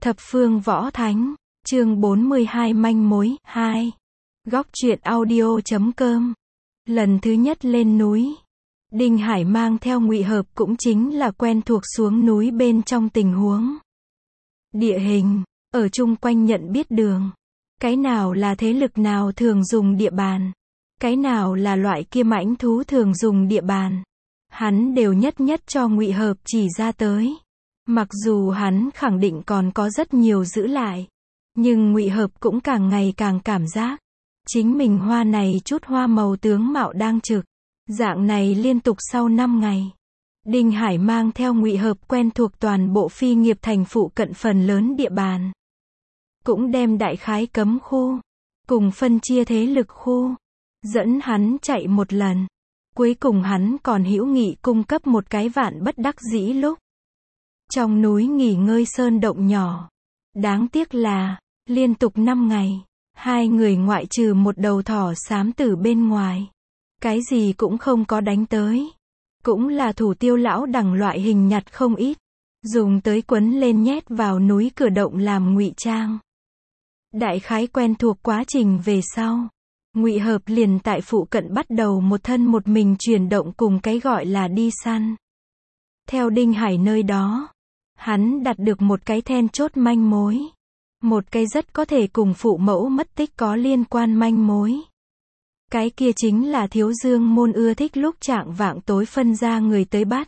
Thập phương võ thánh, chương 42 manh mối, 2. Góc truyện audio.com. Lần thứ nhất lên núi, Đinh Hải mang theo Ngụy Hợp cũng chính là quen thuộc xuống núi bên trong tình huống. Địa hình, ở chung quanh nhận biết đường. Cái nào là thế lực nào thường dùng địa bàn. Cái nào là loại kia mãnh thú thường dùng địa bàn. Hắn đều nhất nhất cho Ngụy Hợp chỉ ra tới. Mặc dù hắn khẳng định còn có rất nhiều giữ lại, nhưng Ngụy Hợp cũng càng ngày càng cảm giác chính mình hoa này chút hoa màu tướng mạo đang trực. Dạng này liên tục sau 5 ngày, Đinh Hải mang theo Ngụy Hợp quen thuộc toàn bộ Phi Nghiệp Thành phụ cận phần lớn địa bàn. Cũng đem đại khái cấm khu, cùng phân chia thế lực khu, dẫn hắn chạy một lần. Cuối cùng hắn còn hữu nghị cung cấp một cái vạn bất đắc dĩ lúc. Trong núi nghỉ ngơi sơn động nhỏ. Đáng tiếc là, liên tục 5 ngày, hai người ngoại trừ một đầu thỏ xám tử bên ngoài. Cái gì cũng không có đánh tới. Cũng là thủ tiêu lão đẳng loại hình nhặt không ít. Dùng tới quấn lên nhét vào núi cửa động làm ngụy trang. Đại khái quen thuộc quá trình về sau. Ngụy Hợp liền tại phụ cận bắt đầu một thân một mình chuyển động cùng cái gọi là đi săn. Theo Đinh Hải nơi đó, hắn đạt được một cái then chốt manh mối. Một cái rất có thể cùng phụ mẫu mất tích có liên quan manh mối. Cái kia chính là Thiếu Dương môn ưa thích lúc trạng vạng tối phân ra người tới bắt.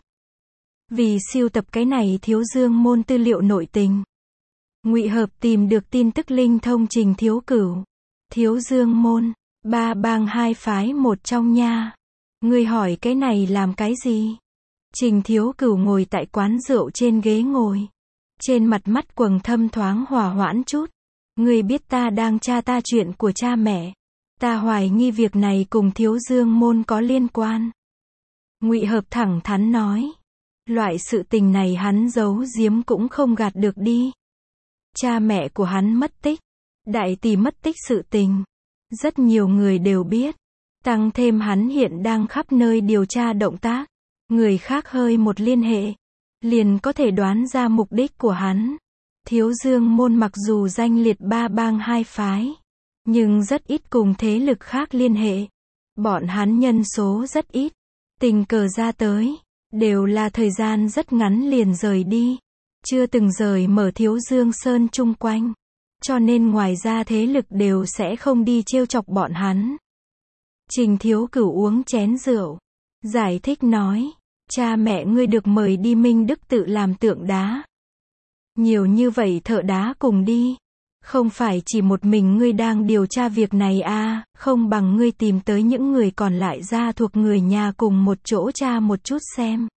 Vì siêu tập cái này Thiếu Dương môn tư liệu nội tình, Ngụy Hợp tìm được tin tức linh thông Trình Thiếu Cửu. Thiếu Dương môn, 3 bang 2 phái một trong nha. Ngươi hỏi cái này làm cái gì? Trình Thiếu Cửu ngồi tại quán rượu trên ghế ngồi. Trên mặt mắt quầng thâm thoáng hòa hoãn chút. Ngươi biết ta đang tra ta chuyện của cha mẹ. Ta hoài nghi việc này cùng Thiếu Dương môn có liên quan. Ngụy Hợp thẳng thắn nói. Loại sự tình này hắn giấu giếm cũng không gạt được đi. Cha mẹ của hắn mất tích. Đại tỷ mất tích sự tình. Rất nhiều người đều biết. Tăng thêm hắn hiện đang khắp nơi điều tra động tác. Người khác hơi một liên hệ, liền có thể đoán ra mục đích của hắn. Thiếu Dương môn mặc dù danh liệt 3 bang 2 phái, nhưng rất ít cùng thế lực khác liên hệ. Bọn hắn nhân số rất ít, tình cờ ra tới, đều là thời gian rất ngắn liền rời đi. Chưa từng rời mở Thiếu Dương Sơn chung quanh, cho nên ngoài ra thế lực đều sẽ không đi trêu chọc bọn hắn. Trình Thiếu Cửu uống chén rượu, giải thích nói, cha mẹ ngươi được mời đi Minh Đức tự làm tượng đá. Nhiều như vậy thợ đá cùng đi. Không phải chỉ một mình ngươi đang điều tra việc này à, không bằng ngươi tìm tới những người còn lại ra thuộc người nhà cùng một chỗ tra một chút xem.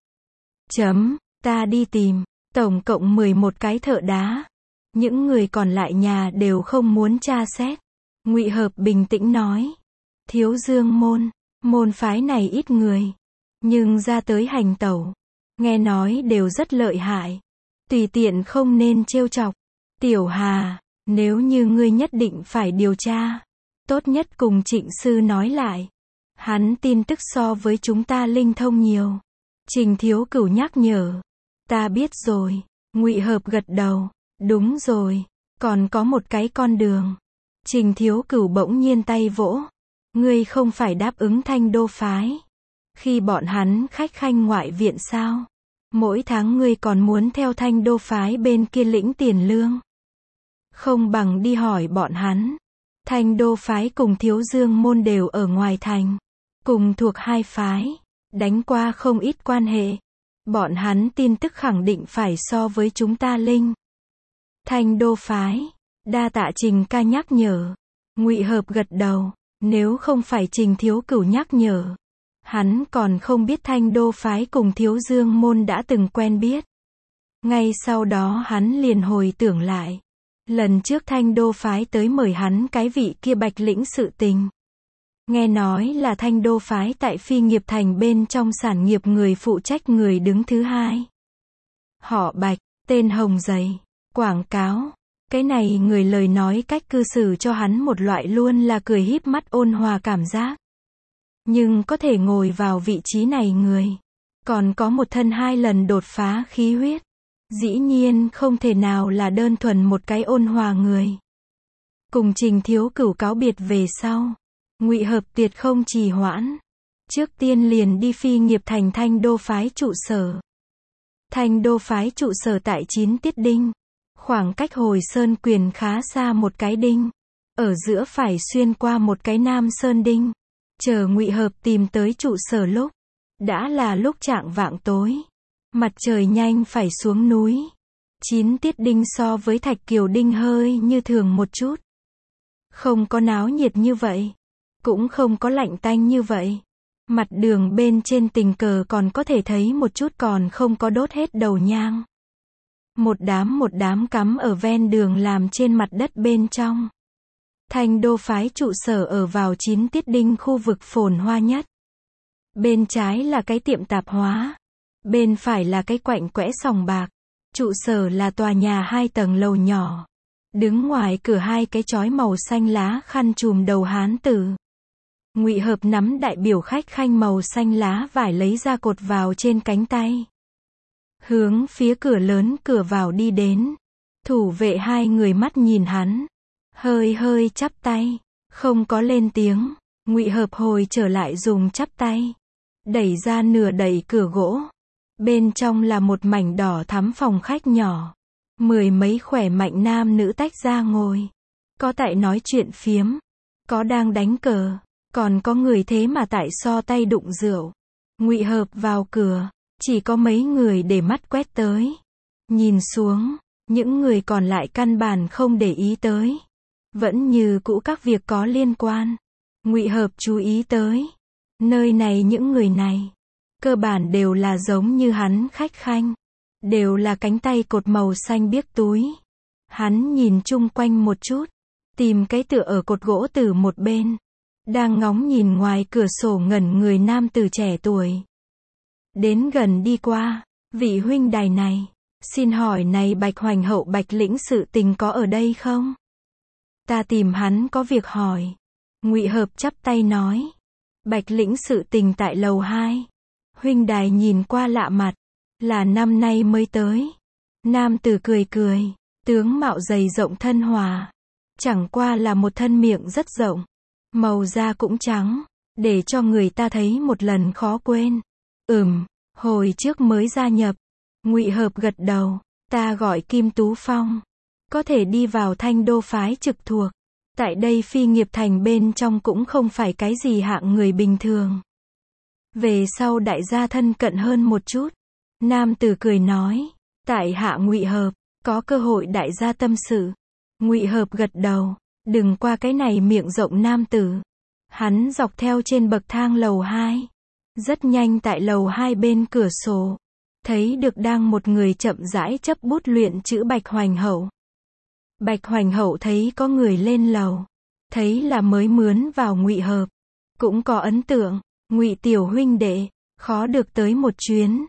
Ta đi tìm, tổng cộng 11 cái thợ đá. Những người còn lại nhà đều không muốn tra xét. Ngụy Hợp bình tĩnh nói. Thiếu Dương môn, môn phái này ít người. Nhưng ra tới hành tẩu, nghe nói đều rất lợi hại. Tùy tiện không nên trêu chọc. Tiểu Hà, nếu như ngươi nhất định phải điều tra, tốt nhất cùng Trịnh sư nói lại. Hắn tin tức so với chúng ta linh thông nhiều. Trình Thiếu Cửu nhắc nhở. Ta biết rồi. Ngụy Hợp gật đầu. Đúng rồi, còn có một cái con đường. Trình Thiếu Cửu bỗng nhiên tay vỗ. Ngươi không phải đáp ứng Thanh Đô phái. Khi bọn hắn khách khanh ngoại viện sao? Mỗi tháng ngươi còn muốn theo Thanh Đô phái bên kia lĩnh tiền lương. Không bằng đi hỏi bọn hắn. Thanh Đô phái cùng Thiếu Dương môn đều ở ngoài thành. Cùng thuộc hai phái. Đánh qua không ít quan hệ. Bọn hắn tin tức khẳng định phải so với chúng ta linh. Thanh Đô phái. Đa tạ Trình ca nhắc nhở. Ngụy Hợp gật đầu. Nếu không phải Trình Thiếu Cửu nhắc nhở, hắn còn không biết Thanh Đô phái cùng Thiếu Dương môn đã từng quen biết. Ngay sau đó hắn liền hồi tưởng lại. Lần trước Thanh Đô phái tới mời hắn cái vị kia Bạch lĩnh sự tình. Nghe nói là Thanh Đô phái tại Phi Nghiệp Thành bên trong sản nghiệp người phụ trách người đứng thứ 2. Họ Bạch, tên Hồng Dày, quảng cáo. Cái này người lời nói cách cư xử cho hắn một loại luôn là cười híp mắt ôn hòa cảm giác. Nhưng có thể ngồi vào vị trí này người, còn có một thân 2 lần đột phá khí huyết. Dĩ nhiên không thể nào là đơn thuần một cái ôn hòa người. Cùng Trình Thiếu Cửu cáo biệt về sau, Ngụy Hợp tuyệt không trì hoãn. Trước tiên liền đi Phi Nghiệp Thành Thanh Đô phái trụ sở. Thanh Đô phái trụ sở tại 9 Tiết Đinh. Khoảng cách Hồi Sơn Quyền khá xa một cái đinh. Ở giữa phải xuyên qua một cái Nam Sơn Đinh. Chờ Ngụy Hợp tìm tới trụ sở lúc, đã là lúc chạng vạng tối. Mặt trời nhanh phải xuống núi. 9 Tiết Đinh so với Thạch Kiều Đinh hơi như thường một chút. Không có náo nhiệt như vậy. Cũng không có lạnh tanh như vậy. Mặt đường bên trên tình cờ còn có thể thấy một chút còn không có đốt hết đầu nhang. Một đám cắm ở ven đường làm trên mặt đất bên trong. Thanh Đô phái trụ sở ở vào 9 Tiết Đinh khu vực phồn hoa nhất. Bên trái là cái tiệm tạp hóa. Bên phải là cái quạnh quẽ sòng bạc. Trụ sở là tòa nhà 2 tầng lầu nhỏ. Đứng ngoài cửa 2 cái chói màu xanh lá khăn trùm đầu hán tử. Ngụy Hợp nắm đại biểu khách khanh màu xanh lá vải lấy ra cột vào trên cánh tay. Hướng phía cửa lớn cửa vào đi đến. Thủ vệ 2 người mắt nhìn hắn. Hơi chắp tay. Không có lên tiếng. Ngụy Hợp hồi trở lại dùng chắp tay. Đẩy ra nửa đẩy cửa gỗ. Bên trong là một mảnh đỏ thắm phòng khách nhỏ. 10 mấy khỏe mạnh nam nữ tách ra ngồi. Có tại nói chuyện phiếm. Có đang đánh cờ. Còn có người thế mà tại so tay đụng rượu. Ngụy Hợp vào cửa. Chỉ có mấy người để mắt quét tới. Nhìn xuống. Những người còn lại căn bản không để ý tới. Vẫn như cũ các việc có liên quan. Ngụy Hợp chú ý tới. Nơi này những người này. Cơ bản đều là giống như hắn khách khanh. Đều là cánh tay cột màu xanh biếc túi. Hắn nhìn chung quanh một chút. Tìm cái tựa ở cột gỗ từ một bên. Đang ngóng nhìn ngoài cửa sổ ngẩn người nam tử trẻ tuổi. Đến gần đi qua. Vị huynh đài này. Xin hỏi này Bạch Hoành Hậu Bạch Lĩnh sự tình có ở đây không? Ta tìm hắn có việc hỏi. Ngụy Hợp chắp tay nói. Bạch Lĩnh sự tình tại lầu 2. Huynh đài nhìn qua lạ mặt. Là năm nay mới tới. Nam tử cười cười. Tướng mạo dày rộng thân hòa. Chẳng qua là một thân miệng rất rộng. Màu da cũng trắng. Để cho người ta thấy một lần khó quên. Hồi trước mới gia nhập. Ngụy Hợp gật đầu. Ta gọi Kim Tú Phong. Có thể đi vào Thanh Đô phái trực thuộc. Tại đây Phi Nghiệp Thành bên trong cũng không phải cái gì hạng người bình thường. Về sau đại gia thân cận hơn một chút. Nam tử cười nói. Tại hạ Ngụy Hợp. Có cơ hội đại gia tâm sự. Ngụy Hợp gật đầu. Đừng qua cái này miệng rộng nam tử. Hắn dọc theo trên bậc thang lầu 2. Rất nhanh tại lầu 2 bên cửa sổ. Thấy được đang một người chậm rãi chấp bút luyện chữ Bạch Hoành Hậu. Bạch Hoành Hậu thấy có người lên lầu. Thấy là mới mướn vào Ngụy Hợp. Cũng có ấn tượng. Ngụy tiểu huynh đệ. Khó được tới một chuyến.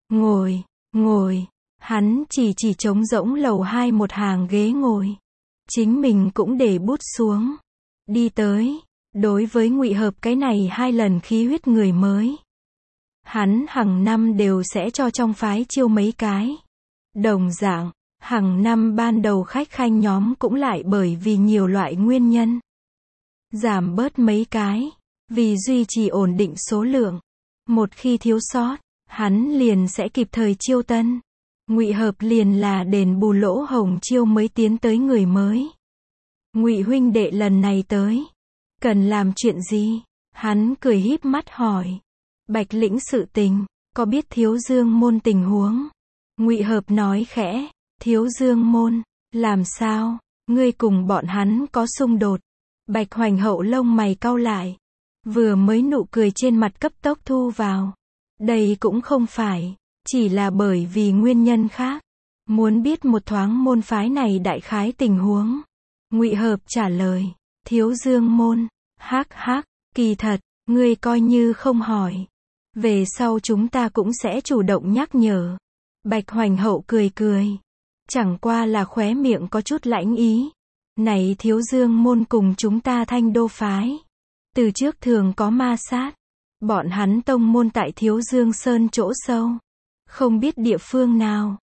Ngồi. Hắn chỉ trống rỗng lầu 2 một hàng ghế ngồi. Chính mình cũng để bút xuống. Đi tới. Đối với Ngụy Hợp cái này 2 lần khí huyết người mới. Hắn hàng năm đều sẽ cho trong phái chiêu mấy cái. Đồng dạng, hàng năm ban đầu khách khanh nhóm cũng lại bởi vì nhiều loại nguyên nhân. Giảm bớt mấy cái. Vì duy trì ổn định số lượng. Một khi thiếu sót, hắn liền sẽ kịp thời chiêu tân. Ngụy Hợp liền là đền bù lỗ hổng chiêu mới tiến tới người mới. Ngụy huynh đệ lần này tới. Cần làm chuyện gì? Hắn cười híp mắt hỏi. Bạch Lĩnh sự tình, có biết Thiếu Dương môn tình huống? Ngụy Hợp nói khẽ. Thiếu Dương môn, làm sao? Ngươi cùng bọn hắn có xung đột. Bạch Hoành Hậu lông mày cau lại. Vừa mới nụ cười trên mặt cấp tốc thu vào. Đây cũng không phải. Chỉ là bởi vì nguyên nhân khác. Muốn biết một thoáng môn phái này đại khái tình huống. Ngụy Hợp trả lời. Thiếu Dương môn. Hắc, kỳ thật, ngươi coi như không hỏi. Về sau chúng ta cũng sẽ chủ động nhắc nhở. Bạch Hoành Hậu cười. Chẳng qua là khóe miệng có chút lãnh ý. Này Thiếu Dương môn cùng chúng ta Thanh Đô phái. Từ trước thường có ma sát. Bọn hắn tông môn tại Thiếu Dương Sơn chỗ sâu. Không biết địa phương nào.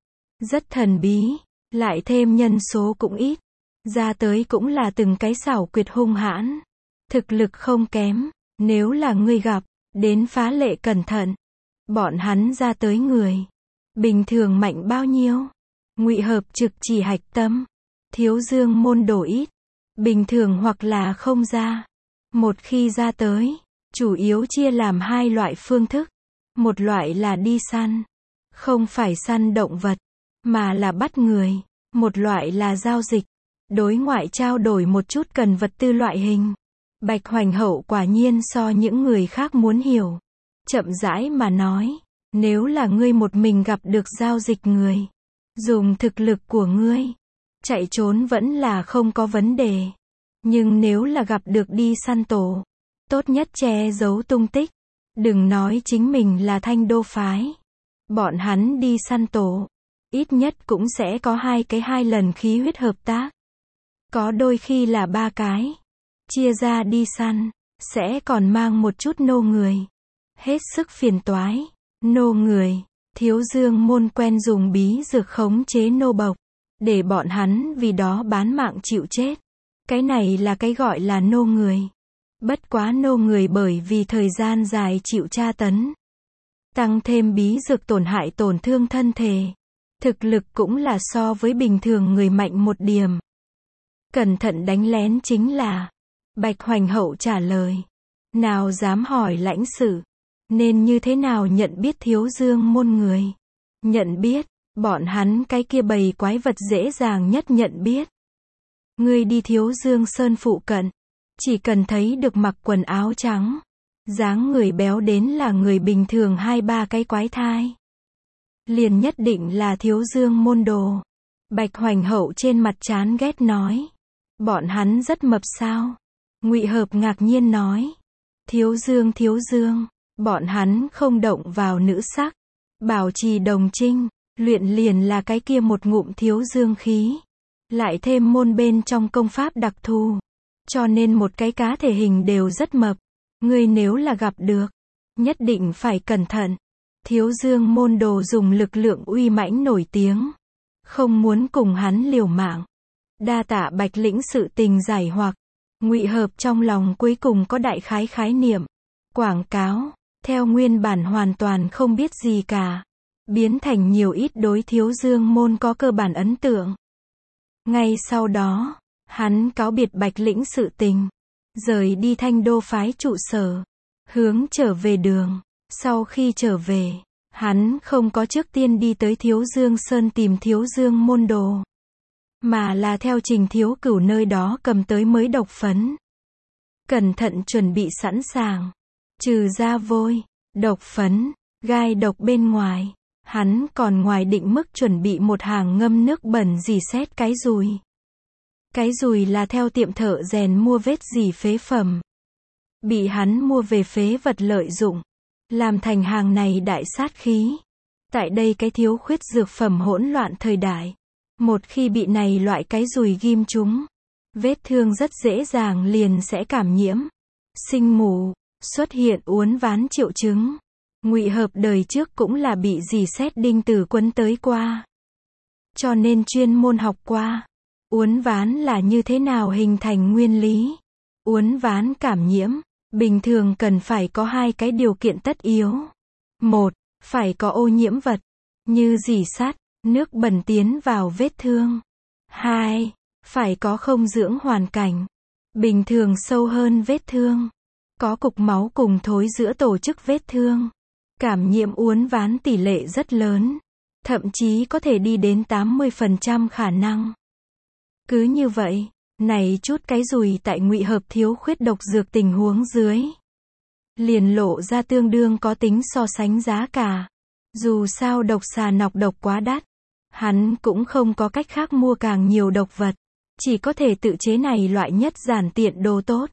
Rất thần bí, lại thêm nhân số cũng ít. Ra tới cũng là từng cái xảo quyệt hung hãn. Thực lực không kém, nếu là ngươi gặp, đến phá lệ cẩn thận. Bọn hắn ra tới người. Bình thường mạnh bao nhiêu? Ngụy Hợp trực chỉ hạch tâm. Thiếu Dương môn đồ ít. Bình thường hoặc là không ra. Một khi ra tới, chủ yếu chia làm hai loại phương thức. Một loại là đi săn. Không phải săn động vật, mà là bắt người. Một loại là giao dịch. Đối ngoại trao đổi một chút cần vật tư loại hình. Bạch Hoành Hậu quả nhiên so những người khác muốn hiểu. Chậm rãi mà nói, nếu là ngươi một mình gặp được giao dịch người, dùng thực lực của ngươi, chạy trốn vẫn là không có vấn đề. Nhưng nếu là gặp được đi săn tổ, tốt nhất che giấu tung tích. Đừng nói chính mình là Thanh Đô phái. Bọn hắn đi săn tổ, ít nhất cũng sẽ có 2 lần khí huyết hợp tác. Có đôi khi là 3 cái. Chia ra đi săn, sẽ còn mang một chút nô người. Hết sức phiền toái. Nô người, Thiếu Dương môn quen dùng bí dược khống chế nô bộc, để bọn hắn vì đó bán mạng chịu chết. Cái này là cái gọi là nô người. Bất quá nô người bởi vì thời gian dài chịu tra tấn, tăng thêm bí dược tổn hại tổn thương thân thể. Thực lực cũng là so với bình thường người mạnh một điểm. Cẩn thận đánh lén chính là. Bạch Hoành Hậu trả lời. Nào dám hỏi lãnh sự. Nên như thế nào nhận biết Thiếu Dương môn người? Nhận biết, bọn hắn cái kia bầy quái vật dễ dàng nhất nhận biết. Ngươi đi Thiếu Dương Sơn phụ cận. Chỉ cần thấy được mặc quần áo trắng. Dáng người béo đến là người bình thường 2-3 cái quái thai. Liền nhất định là Thiếu Dương môn đồ. Bạch Hoành Hậu trên mặt chán ghét nói. Bọn hắn rất mập sao? Ngụy Hợp ngạc nhiên nói. Thiếu Dương, bọn hắn không động vào nữ sắc. Bảo trì đồng trinh, luyện liền là cái kia một ngụm thiếu dương khí. Lại thêm môn bên trong công pháp đặc thù. Cho nên một cái cá thể hình đều rất mập. Ngươi nếu là gặp được, nhất định phải cẩn thận. Thiếu Dương môn đồ dùng lực lượng uy mãnh nổi tiếng. Không muốn cùng hắn liều mạng. Đa tạ Bạch lĩnh sự tình giải hoặc. Ngụy Hợp trong lòng cuối cùng có đại khái niệm. Quảng cáo, theo nguyên bản hoàn toàn không biết gì cả. Biến thành nhiều ít đối Thiếu Dương môn có cơ bản ấn tượng. Ngay sau đó, hắn cáo biệt Bạch lĩnh sự tình. Rời đi Thanh Đô phái trụ sở. Hướng trở về đường. Sau khi trở về, hắn không có trước tiên đi tới Thiếu Dương Sơn tìm Thiếu Dương môn đồ. Mà là theo Trình Thiếu Cửu nơi đó cầm tới mới độc phấn. Cẩn thận chuẩn bị sẵn sàng. Trừ ra vôi, độc phấn, gai độc bên ngoài. Hắn còn ngoài định mức chuẩn bị một hàng ngâm nước bẩn rỉ sét cái dùi. Cái dùi là theo tiệm thợ rèn mua vết rỉ phế phẩm. Bị hắn mua về phế vật lợi dụng. Làm thành hàng này đại sát khí. Tại đây cái thiếu khuyết dược phẩm hỗn loạn thời đại. Một khi bị này loại cái dùi ghim trúng, vết thương rất dễ dàng liền sẽ cảm nhiễm, sinh mù, xuất hiện uốn ván triệu chứng. Ngụy Hợp đời trước cũng là bị rỉ sét đinh tử quấn tới qua. Cho nên chuyên môn học qua. Uốn ván là như thế nào hình thành nguyên lý. Uốn ván cảm nhiễm, bình thường cần phải có 2 cái điều kiện tất yếu. 1. Phải có ô nhiễm vật, như rỉ sắt, nước bẩn tiến vào vết thương. 2. Phải có không dưỡng hoàn cảnh. Bình thường sâu hơn vết thương. Có cục máu cùng thối giữa tổ chức vết thương. Cảm nhiễm uốn ván tỷ lệ rất lớn. Thậm chí có thể đi đến 80% khả năng. Cứ như vậy, này chút cái dùi tại Ngụy Hợp thiếu khuyết độc dược tình huống dưới. Liền lộ ra tương đương có tính so sánh giá cả. Dù sao độc xà nọc độc quá đắt. Hắn cũng không có cách khác mua càng nhiều độc vật. Chỉ có thể tự chế này loại nhất giản tiện đồ tốt.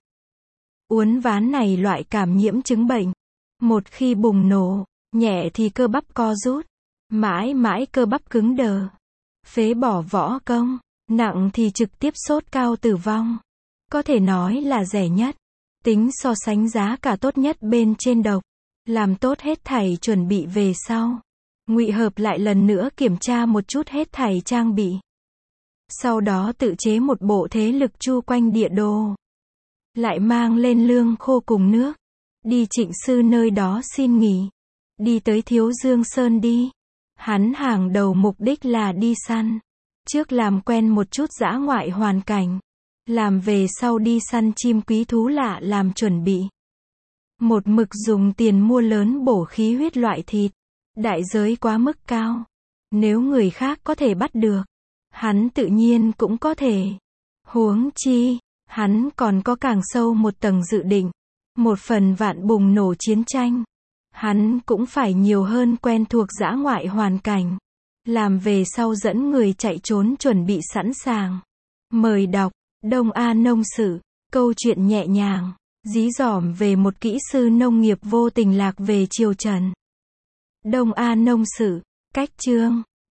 Uốn ván này loại cảm nhiễm chứng bệnh. Một khi bùng nổ, nhẹ thì cơ bắp co rút. Mãi mãi cơ bắp cứng đờ. Phế bỏ võ công. Nặng thì trực tiếp sốt cao tử vong. Có thể nói là rẻ nhất. Tính so sánh giá cả tốt nhất bên trên độc. Làm tốt hết thảy chuẩn bị về sau. Ngụy Hợp lại lần nữa kiểm tra một chút hết thảy trang bị. Sau đó tự chế một bộ thế lực chu quanh địa đồ. Lại mang lên lương khô cùng nước. Đi Trịnh sư nơi đó xin nghỉ. Đi tới Thiếu Dương Sơn đi. Hắn hàng đầu mục đích là đi săn. Trước làm quen một chút dã ngoại hoàn cảnh. Làm về sau đi săn chim quý thú lạ làm chuẩn bị. Một mực dùng tiền mua lớn bổ khí huyết loại thịt. Đại giới quá mức cao. Nếu người khác có thể bắt được, hắn tự nhiên cũng có thể. Huống chi, hắn còn có càng sâu một tầng dự định. Một phần vạn bùng nổ chiến tranh. Hắn cũng phải nhiều hơn quen thuộc dã ngoại hoàn cảnh. Làm về sau dẫn người chạy trốn chuẩn bị sẵn sàng. Mời đọc, Đông A Nông Sự, câu chuyện nhẹ nhàng, dí dỏm về một kỹ sư nông nghiệp vô tình lạc về triều Trần. Đông A Nông Sự, cách chương.